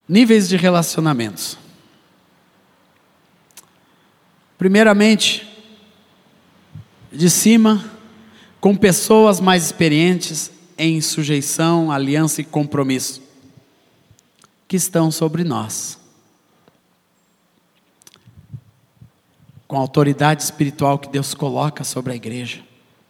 Níveis de relacionamentos. Primeiramente, de cima, com pessoas mais experientes em sujeição, aliança e compromisso, que estão sobre nós, com a autoridade espiritual que Deus coloca sobre a igreja.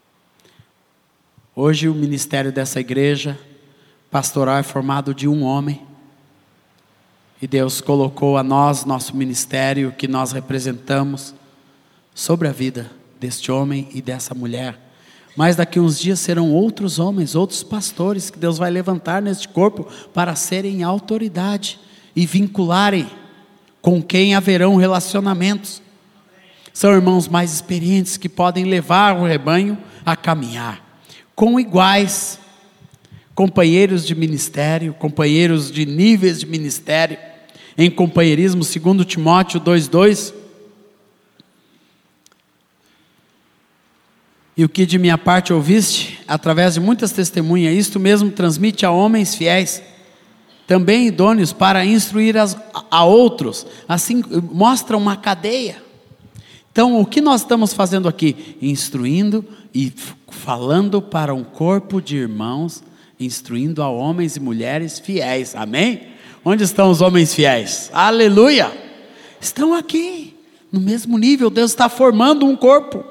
Hoje o ministério dessa igreja pastoral é formado de um homem, e Deus colocou a nós, nosso ministério, que nós representamos, sobre a vida deste homem e dessa mulher. Mas daqui uns dias serão outros homens, outros pastores, que Deus vai levantar neste corpo, para serem autoridade, e vincularem com quem haverão relacionamentos. São irmãos mais experientes, que podem levar o rebanho a caminhar, com iguais, companheiros de ministério, companheiros de níveis de ministério, em companheirismo, segundo Timóteo 2:2, e o que de minha parte ouviste, através de muitas testemunhas, isto mesmo transmite a homens fiéis, também idôneos para instruir a outros. Assim mostra uma cadeia. Então o que nós estamos fazendo aqui? Instruindo e falando para um corpo de irmãos, instruindo a homens e mulheres fiéis, amém? Onde estão os homens fiéis? Aleluia! Estão aqui, no mesmo nível. Deus está formando um corpo,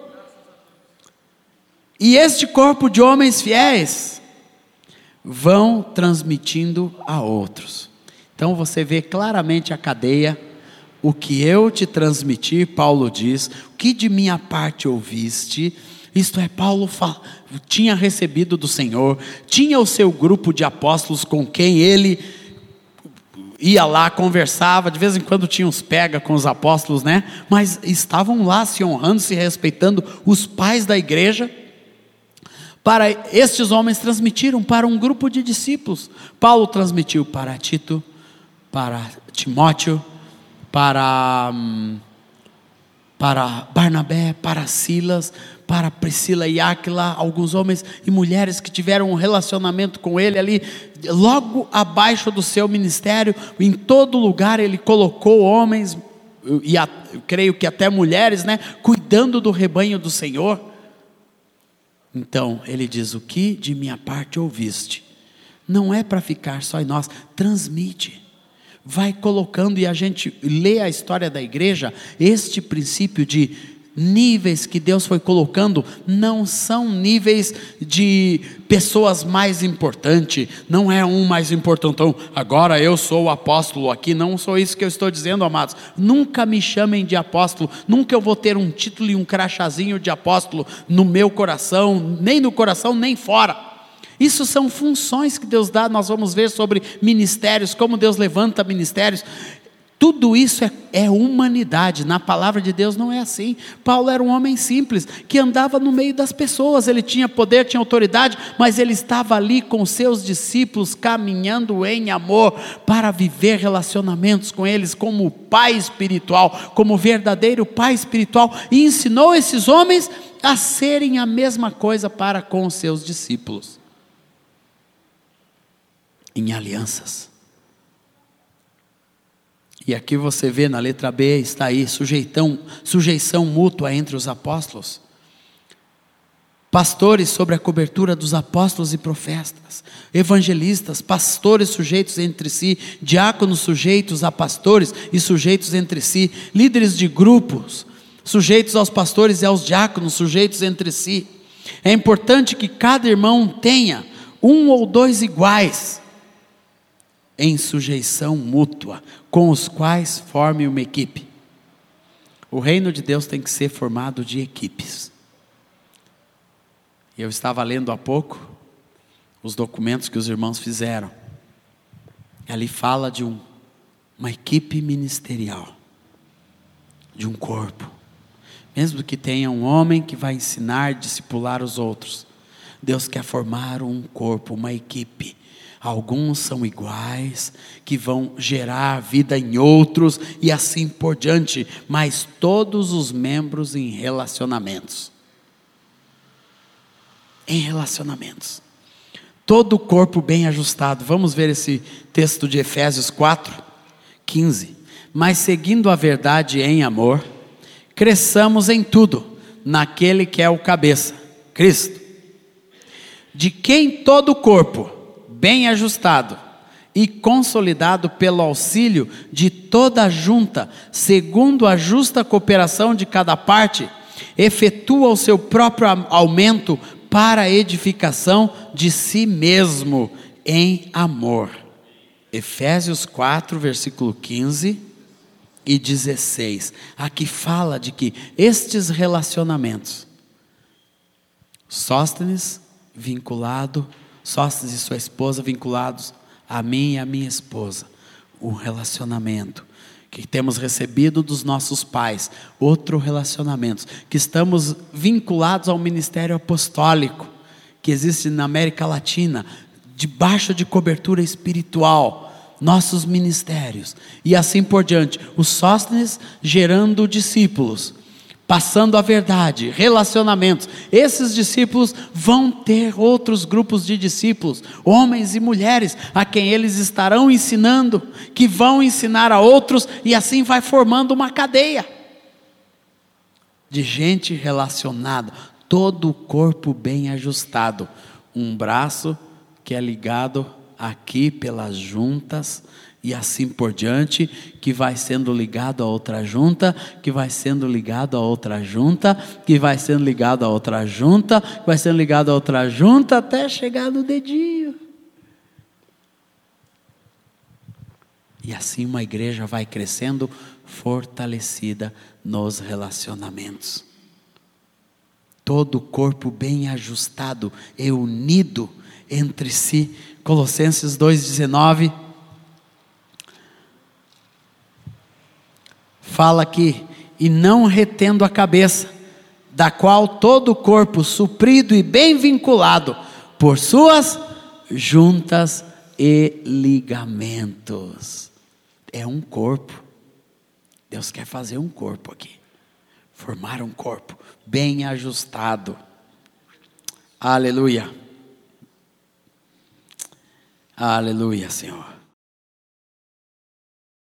e este corpo de homens fiéis vão transmitindo a outros. Então você vê claramente a cadeia. O que eu te transmiti, Paulo diz, o que de minha parte ouviste, isto é, Paulo tinha recebido do Senhor, tinha o seu grupo de apóstolos com quem ele ia lá, conversava, de vez em quando tinha uns pega com os apóstolos, né? Mas estavam lá se honrando, se respeitando, os pais da igreja. Para estes homens transmitiram para um grupo de discípulos. Paulo transmitiu para Tito, para Timóteo, para Barnabé, para Silas, para Priscila e Áquila, alguns homens e mulheres que tiveram um relacionamento com ele ali, logo abaixo do seu ministério. Em todo lugar ele colocou homens, e creio que até mulheres, né, cuidando do rebanho do Senhor. Então ele diz: o que de minha parte ouviste, não é para ficar só em nós, transmite, vai colocando. E a gente lê a história da igreja, este princípio de níveis que Deus foi colocando, não são níveis de pessoas mais importantes, não é um mais importantão, agora eu sou o apóstolo aqui, não sou isso que eu estou dizendo, amados. Nunca me chamem de apóstolo, nunca eu vou ter um título e um crachazinho de apóstolo no meu coração, nem no coração nem fora. Isso são funções que Deus dá. Nós vamos ver sobre ministérios, como Deus levanta ministérios. Tudo isso é humanidade. Na palavra de Deus não é assim. Paulo era um homem simples, que andava no meio das pessoas. Ele tinha poder, tinha autoridade, mas ele estava ali com seus discípulos, caminhando em amor, para viver relacionamentos com eles, como pai espiritual, como verdadeiro pai espiritual, e ensinou esses homens a serem a mesma coisa para com os seus discípulos, em alianças. E aqui você vê na letra B, está aí, sujeição mútua entre os apóstolos. Pastores sobre a cobertura dos apóstolos e profetas, evangelistas, pastores sujeitos entre si, diáconos sujeitos a pastores e sujeitos entre si, líderes de grupos, sujeitos aos pastores e aos diáconos, sujeitos entre si. É importante que cada irmão tenha um ou dois iguais, em sujeição mútua, com os quais forme uma equipe. O reino de Deus tem que ser formado de equipes. Eu estava lendo há pouco os documentos que os irmãos fizeram. Ali fala de uma equipe ministerial, de um corpo. Mesmo que tenha um homem que vai ensinar, discipular os outros, Deus quer formar um corpo, uma equipe. Alguns são iguais, que vão gerar vida em outros, e assim por diante, mas todos os membros em relacionamentos. Em relacionamentos. Todo o corpo bem ajustado. Vamos ver esse texto de Efésios 4. 15. Mas seguindo a verdade em amor, cresçamos em tudo, naquele que é o cabeça, Cristo, de quem todo o corpo, bem ajustado e consolidado pelo auxílio de toda a junta, segundo a justa cooperação de cada parte, efetua o seu próprio aumento para a edificação de si mesmo em amor. Efésios 4, versículo 15 e 16. Aqui fala de que estes relacionamentos, Sóstenes e sua esposa vinculados a mim e a minha esposa, um relacionamento que temos recebido dos nossos pais, outro relacionamento, que estamos vinculados ao ministério apostólico, que existe na América Latina, debaixo de cobertura espiritual, nossos ministérios, e assim por diante, os Sóstenes gerando discípulos, passando a verdade, relacionamentos. Esses discípulos vão ter outros grupos de discípulos, homens e mulheres, a quem eles estarão ensinando, que vão ensinar a outros, e assim vai formando uma cadeia de gente relacionada, todo o corpo bem ajustado, um braço que é ligado aqui pelas juntas, e assim por diante, que vai sendo ligado a outra junta, que vai sendo ligado a outra junta, que vai sendo ligado a outra junta, que vai sendo ligado a outra junta, até chegar no dedinho. E assim uma igreja vai crescendo, fortalecida nos relacionamentos. Todo o corpo bem ajustado e unido entre si. Colossenses 2,19 fala aqui: e não retendo a cabeça, da qual todo o corpo, suprido e bem vinculado por suas juntas e ligamentos. É um corpo. Deus quer fazer um corpo aqui, formar um corpo bem ajustado. Aleluia. Aleluia, Senhor.